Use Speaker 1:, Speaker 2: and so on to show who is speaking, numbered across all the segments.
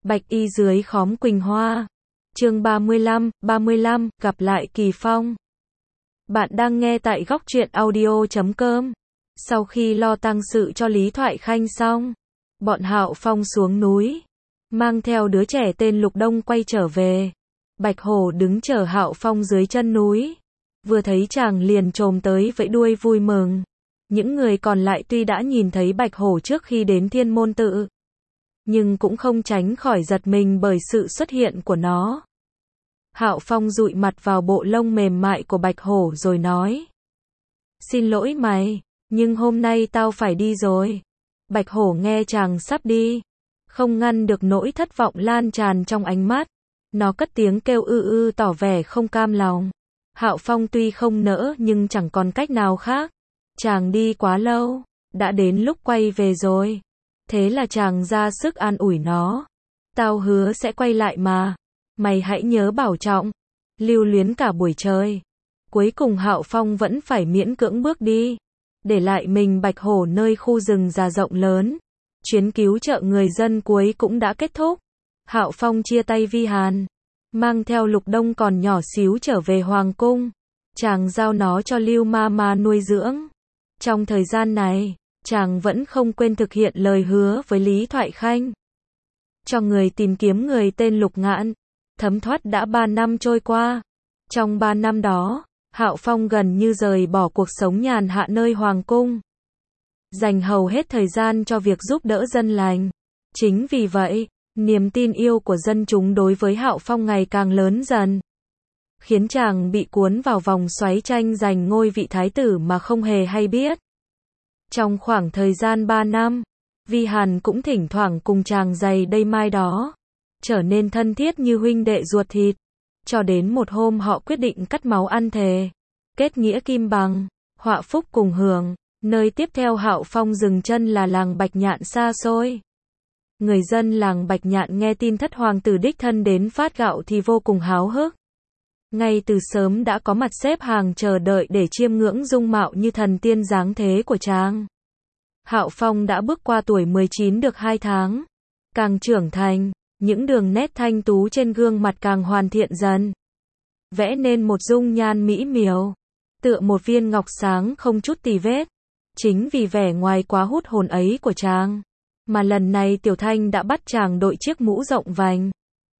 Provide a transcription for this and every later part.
Speaker 1: Bạch y dưới khóm quỳnh hoa. Chương 35, gặp lại Kỳ Phong. Bạn đang nghe tại góc truyện audio.com. Sau khi lo tang sự cho Lý Thoại Khanh xong, bọn Hạo Phong xuống núi, mang theo đứa trẻ tên Lục Đông quay trở về. Bạch Hổ đứng chờ Hạo Phong dưới chân núi, vừa thấy chàng liền chồm tới vẫy đuôi vui mừng. Những người còn lại tuy đã nhìn thấy Bạch Hổ trước khi đến Thiên Môn Tự, nhưng cũng không tránh khỏi giật mình bởi sự xuất hiện của nó. Hạo Phong dụi mặt vào bộ lông mềm mại của Bạch Hổ rồi nói: "Xin lỗi mày, nhưng hôm nay tao phải đi rồi." Bạch Hổ nghe chàng sắp đi, không ngăn được nỗi thất vọng lan tràn trong ánh mắt. Nó cất tiếng kêu ư tỏ vẻ không cam lòng. Hạo Phong tuy không nỡ nhưng chẳng còn cách nào khác. Chàng đi quá lâu, đã đến lúc quay về rồi. Thế là chàng ra sức an ủi nó. "Tao hứa sẽ quay lại mà. Mày hãy nhớ bảo trọng." Lưu luyến cả buổi trời, cuối cùng Hạo Phong vẫn phải miễn cưỡng bước đi, để lại mình Bạch Hổ nơi khu rừng già rộng lớn. Chuyến cứu trợ người dân cuối cũng đã kết thúc. Hạo Phong chia tay Vi Hàn, mang theo Lục Đông còn nhỏ xíu trở về Hoàng Cung. Chàng giao nó cho Lưu Mama nuôi dưỡng. Trong thời gian này, chàng vẫn không quên thực hiện lời hứa với Lý Thoại Khanh, cho người tìm kiếm người tên Lục Ngạn. Thấm thoát đã 3 năm trôi qua. Trong 3 năm đó, Hạo Phong gần như rời bỏ cuộc sống nhàn hạ nơi Hoàng Cung, dành hầu hết thời gian cho việc giúp đỡ dân lành. Chính vì vậy, niềm tin yêu của dân chúng đối với Hạo Phong ngày càng lớn dần, khiến chàng bị cuốn vào vòng xoáy tranh giành ngôi vị thái tử mà không hề hay biết. Trong khoảng thời gian 3 năm, Vi Hàn cũng thỉnh thoảng cùng chàng giày đây mai đó, trở nên thân thiết như huynh đệ ruột thịt. Cho đến một hôm họ quyết định cắt máu ăn thề, kết nghĩa kim bằng, họa phúc cùng hưởng. Nơi tiếp theo Hạo Phong dừng chân là làng Bạch Nhạn xa xôi. Người dân làng Bạch Nhạn nghe tin thất hoàng tử đích thân đến phát gạo thì vô cùng háo hức. Ngay từ sớm đã có mặt xếp hàng chờ đợi để chiêm ngưỡng dung mạo như thần tiên dáng thế của chàng. Hạo Phong đã bước qua tuổi 19 được 2 tháng. Càng trưởng thành, những đường nét thanh tú trên gương mặt càng hoàn thiện dần, vẽ nên một dung nhan mỹ miều, tựa một viên ngọc sáng không chút tì vết. Chính vì vẻ ngoài quá hút hồn ấy của chàng, mà lần này Tiểu Thanh đã bắt chàng đội chiếc mũ rộng vành,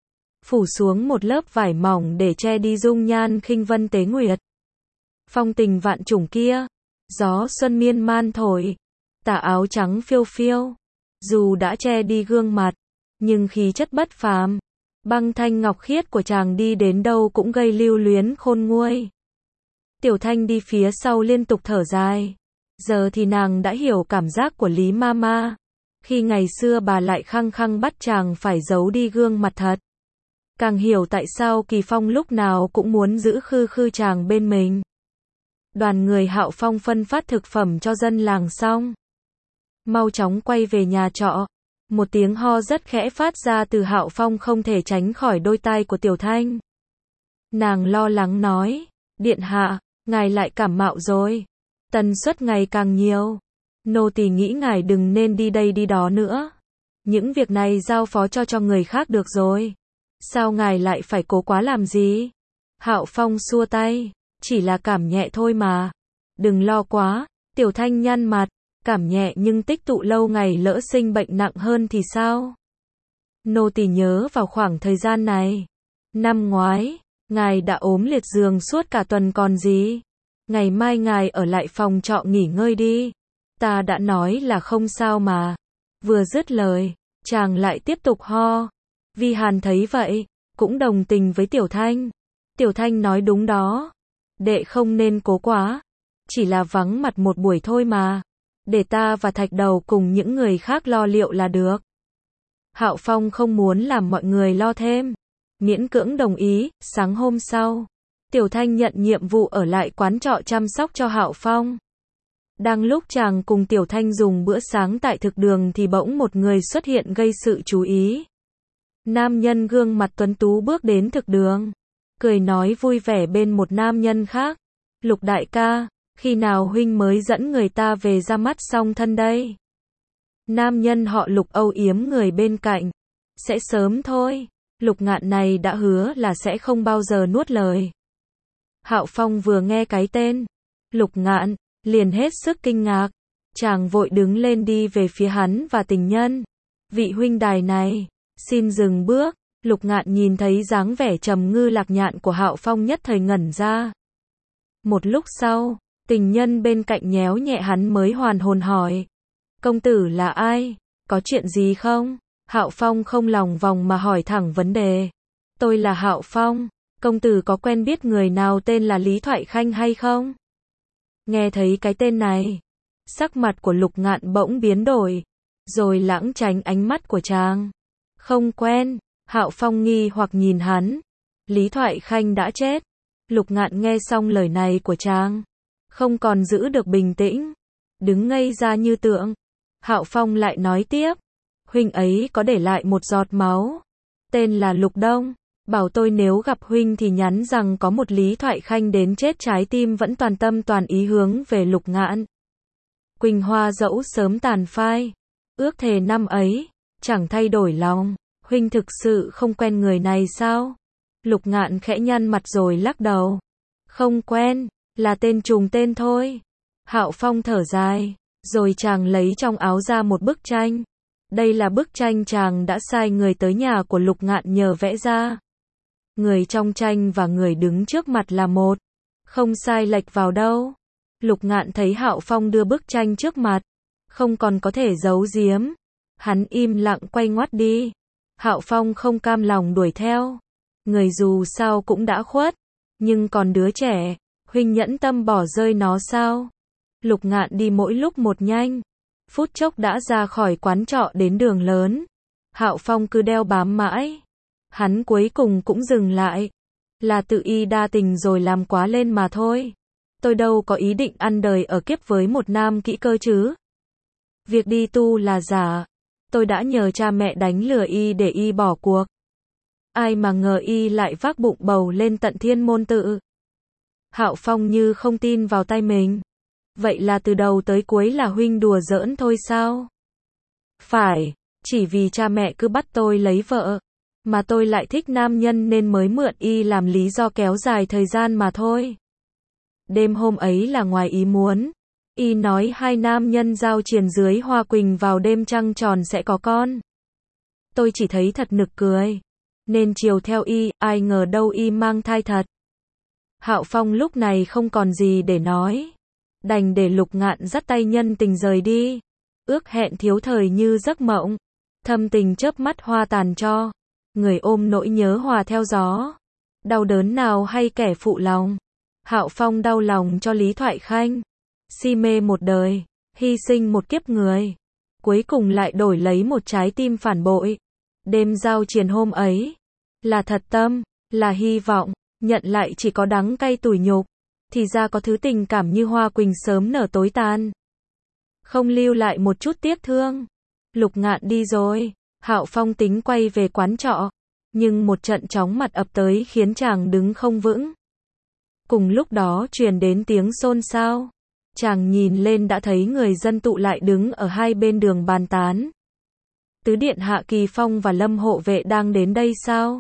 Speaker 1: phủ xuống một lớp vải mỏng để che đi dung nhan khinh vân tế nguyệt. Phong tình vạn trùng kia, gió xuân miên man thổi, tà áo trắng phiêu phiêu, dù đã che đi gương mặt, nhưng khí chất bất phàm, băng thanh ngọc khiết của chàng đi đến đâu cũng gây lưu luyến khôn nguôi. Tiểu Thanh đi phía sau liên tục thở dài. Giờ thì nàng đã hiểu cảm giác của Lý Mama, khi ngày xưa bà lại khăng khăng bắt chàng phải giấu đi gương mặt thật. Càng hiểu tại sao Kỳ Phong lúc nào cũng muốn giữ khư khư chàng bên mình. Đoàn người Hạo Phong phân phát thực phẩm cho dân làng xong, mau chóng quay về nhà trọ. Một tiếng ho rất khẽ phát ra từ Hạo Phong không thể tránh khỏi đôi tai của Tiểu Thanh. Nàng lo lắng nói: "Điện hạ, ngài lại cảm mạo rồi. Tần suất ngày càng nhiều. Nô tỳ nghĩ ngài đừng nên đi đây đi đó nữa. Những việc này giao phó cho người khác được rồi. Sao ngài lại phải cố quá làm gì?" Hạo Phong xua tay: "Chỉ là cảm nhẹ thôi mà. Đừng lo quá." Tiểu Thanh nhăn mặt: "Cảm nhẹ nhưng tích tụ lâu ngày lỡ sinh bệnh nặng hơn thì sao?" "Nô tỳ nhớ vào khoảng thời gian này, năm ngoái, ngài đã ốm liệt giường suốt cả tuần còn gì. Ngày mai ngài ở lại phòng trọ nghỉ ngơi đi. Ta đã nói là không sao mà." Vừa dứt lời, chàng lại tiếp tục ho. Vi Hàn thấy vậy, cũng đồng tình với Tiểu Thanh. Tiểu Thanh nói: "Đúng đó. Đệ không nên cố quá. Chỉ là vắng mặt một buổi thôi mà. Để ta và Thạch Đầu cùng những người khác lo liệu là được." Hạo Phong không muốn làm mọi người lo thêm, miễn cưỡng đồng ý. Sáng hôm sau, Tiểu Thanh nhận nhiệm vụ ở lại quán trọ chăm sóc cho Hạo Phong. Đang lúc chàng cùng Tiểu Thanh dùng bữa sáng tại thực đường thì bỗng một người xuất hiện gây sự chú ý. Nam nhân gương mặt tuấn tú bước đến thực đường, cười nói vui vẻ bên một nam nhân khác: "Lục đại ca, khi nào huynh mới dẫn người ta về ra mắt song thân đây?" Nam nhân họ Lục âu yếm người bên cạnh, sẽ sớm thôi. Lục Ngạn này đã hứa là sẽ không bao giờ nuốt lời. Hạo Phong vừa nghe cái tên Lục Ngạn, liền hết sức kinh ngạc. Chàng vội đứng lên đi về phía hắn và tình nhân. Vị huynh đài này, xin dừng bước. Lục Ngạn nhìn thấy dáng vẻ trầm ngư lạc nhạn của Hạo Phong nhất thời ngẩn ra. Một lúc sau, tình nhân bên cạnh nhéo nhẹ hắn mới hoàn hồn hỏi. Công tử là ai? Có chuyện gì không? Hạo Phong không lòng vòng mà hỏi thẳng vấn đề. Tôi là Hạo Phong, công tử có quen biết người nào tên là Lý Thoại Khanh hay không? Nghe thấy cái tên này, sắc mặt của Lục Ngạn bỗng biến đổi, rồi lãng tránh ánh mắt của chàng. Không quen. Hạo Phong nghi hoặc nhìn hắn. Lý Thoại Khanh đã chết. Lục Ngạn nghe xong lời này của chàng, không còn giữ được bình tĩnh, đứng ngây ra như tượng. Hạo Phong lại nói tiếp, huynh ấy có để lại một giọt máu, tên là Lục Đông, bảo tôi nếu gặp huynh thì nhắn rằng có một Lý Thoại Khanh đến chết, trái tim vẫn toàn tâm toàn ý hướng về Lục Ngạn. Quỳnh hoa dẫu sớm tàn phai, ước thề năm ấy, chẳng thay đổi lòng. Huynh thực sự không quen người này sao? Lục Ngạn khẽ nhăn mặt rồi lắc đầu. Không quen, là tên trùng tên thôi. Hạo Phong thở dài, rồi chàng lấy trong áo ra một bức tranh. Đây là bức tranh chàng đã sai người tới nhà của Lục Ngạn nhờ vẽ ra. Người trong tranh và người đứng trước mặt là một, không sai lệch vào đâu. Lục Ngạn thấy Hạo Phong đưa bức tranh trước mặt, không còn có thể giấu giếm. Hắn im lặng quay ngoắt đi. Hạo Phong không cam lòng đuổi theo. Người dù sao cũng đã khuất, nhưng còn đứa trẻ, huynh nhẫn tâm bỏ rơi nó sao? Lục Ngạn đi mỗi lúc một nhanh, phút chốc đã ra khỏi quán trọ đến đường lớn. Hạo Phong cứ đeo bám mãi, hắn cuối cùng cũng dừng lại. Là tự y đa tình rồi làm quá lên mà thôi. Tôi đâu có ý định ăn đời ở kiếp với một nam kỹ cơ chứ. Việc đi tu là giả. Tôi đã nhờ cha mẹ đánh lừa y để y bỏ cuộc. Ai mà ngờ y lại vác bụng bầu lên tận Thiên Môn Tự. Hạo Phong như không tin vào tay mình. Vậy là từ đầu tới cuối là huynh đùa giỡn thôi sao? Phải, chỉ vì cha mẹ cứ bắt tôi lấy vợ, mà tôi lại thích nam nhân nên mới mượn y làm lý do kéo dài thời gian mà thôi. Đêm hôm ấy là ngoài ý muốn. Y nói hai nam nhân giao triền dưới hoa quỳnh vào đêm trăng tròn sẽ có con. Tôi chỉ thấy thật nực cười, nên chiều theo y, ai ngờ đâu y mang thai thật. Hạo Phong lúc này không còn gì để nói, đành để Lục Ngạn dắt tay nhân tình rời đi. Ước hẹn thiếu thời như giấc mộng, thâm tình chớp mắt hoa tàn cho. Người ôm nỗi nhớ hòa theo gió. Đau đớn nào hay kẻ phụ lòng. Hạo Phong đau lòng cho Lý Thoại Khanh. Si mê một đời, hy sinh một kiếp người, cuối cùng lại đổi lấy một trái tim phản bội. Đêm giao triền hôm ấy, là thật tâm, là hy vọng, nhận lại chỉ có đắng cay tủi nhục, thì ra có thứ tình cảm như hoa quỳnh sớm nở tối tàn. Không lưu lại một chút tiếc thương. Lục Ngạn đi rồi, Hạo Phong tính quay về quán trọ, nhưng một trận chóng mặt ập tới khiến chàng đứng không vững. Cùng lúc đó truyền đến tiếng xôn xao. Chàng nhìn lên đã thấy người dân tụ lại đứng ở hai bên đường bàn tán. Tứ điện hạ Kỳ Phong và Lâm hộ vệ đang đến đây sao?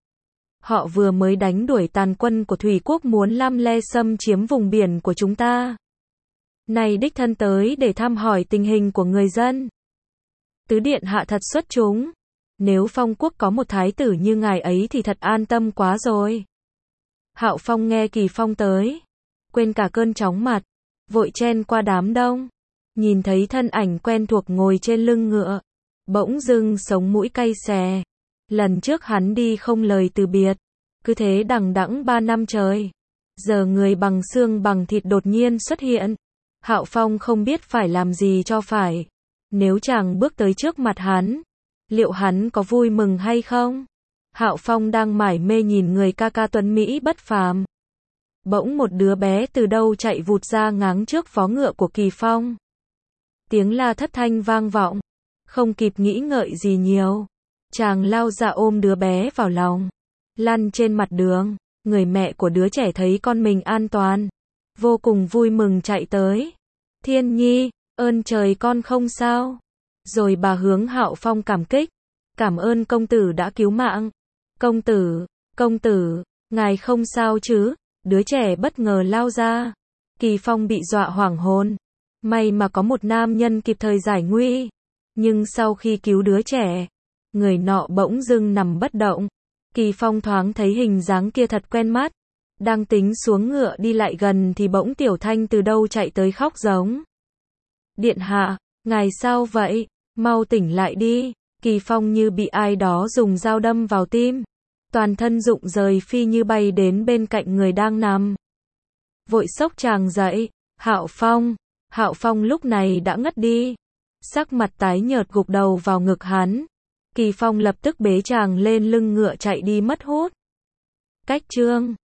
Speaker 1: Họ vừa mới đánh đuổi tàn quân của Thủy quốc muốn lăm le xâm chiếm vùng biển của chúng ta. Này đích thân tới để thăm hỏi tình hình của người dân. Tứ điện hạ thật xuất chúng. Nếu Phong quốc có một thái tử như ngài ấy thì thật an tâm quá rồi. Hạo Phong nghe Kỳ Phong tới, quên cả cơn chóng mặt, vội chen qua đám đông, nhìn thấy thân ảnh quen thuộc ngồi trên lưng ngựa, bỗng dưng sống mũi cay xè. Lần trước hắn đi không lời từ biệt, cứ thế đằng đẵng 3 năm trời. Giờ người bằng xương bằng thịt đột nhiên xuất hiện. Hạo Phong không biết phải làm gì cho phải. Nếu chàng bước tới trước mặt hắn, liệu hắn có vui mừng hay không? Hạo Phong đang mải mê nhìn người ca ca tuấn Mỹ bất phàm. Bỗng một đứa bé từ đâu chạy vụt ra ngáng trước vó ngựa của Kỳ Phong. Tiếng la thất thanh vang vọng. Không kịp nghĩ ngợi gì nhiều, chàng lao ra ôm đứa bé vào lòng. Lăn trên mặt đường, người mẹ của đứa trẻ thấy con mình an toàn, vô cùng vui mừng chạy tới. Thiên Nhi, ơn trời con không sao. Rồi bà hướng Hạo Phong cảm kích. Cảm ơn công tử đã cứu mạng. Công tử, ngài không sao chứ? Đứa trẻ bất ngờ lao ra. Kỳ Phong bị dọa hoảng hồn. May mà có một nam nhân kịp thời giải nguy. Nhưng sau khi cứu đứa trẻ, người nọ bỗng dưng nằm bất động. Kỳ Phong thoáng thấy hình dáng kia thật quen mắt. Đang tính xuống ngựa đi lại gần thì bỗng Tiểu Thanh từ đâu chạy tới khóc giống. Điện hạ, ngài sao vậy? Mau tỉnh lại đi. Kỳ Phong như bị ai đó dùng dao đâm vào tim. Toàn thân rụng rời phi như bay đến bên cạnh người đang nằm. Vội xốc chàng dậy. Hạo Phong lúc này đã ngất đi. Sắc mặt tái nhợt gục đầu vào ngực hắn. Kỳ Phong lập tức bế chàng lên lưng ngựa chạy đi mất hút. Cách chương